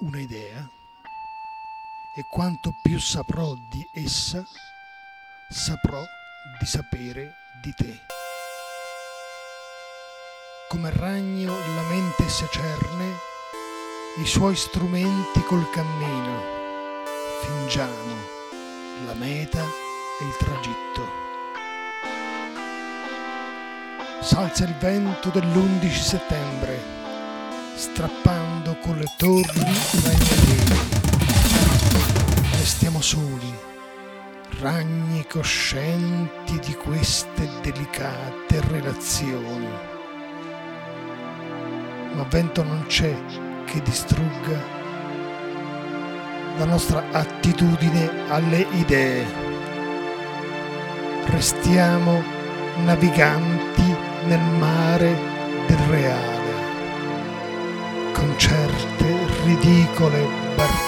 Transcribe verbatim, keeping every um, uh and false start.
un'idea e quanto più saprò di essa, saprò di sapere di te. Come ragno la mente secerne i suoi strumenti col cammino, fingiamo la meta e il tragitto. S'alza il vento dell'undici settembre, strappando con le torri ragnateli. Restiamo soli, ragni coscienti di queste delicate relazioni. Ma vento non c'è che distrugga la nostra attitudine alle idee. Restiamo naviganti nel mare del reale, con certe ridicole barriere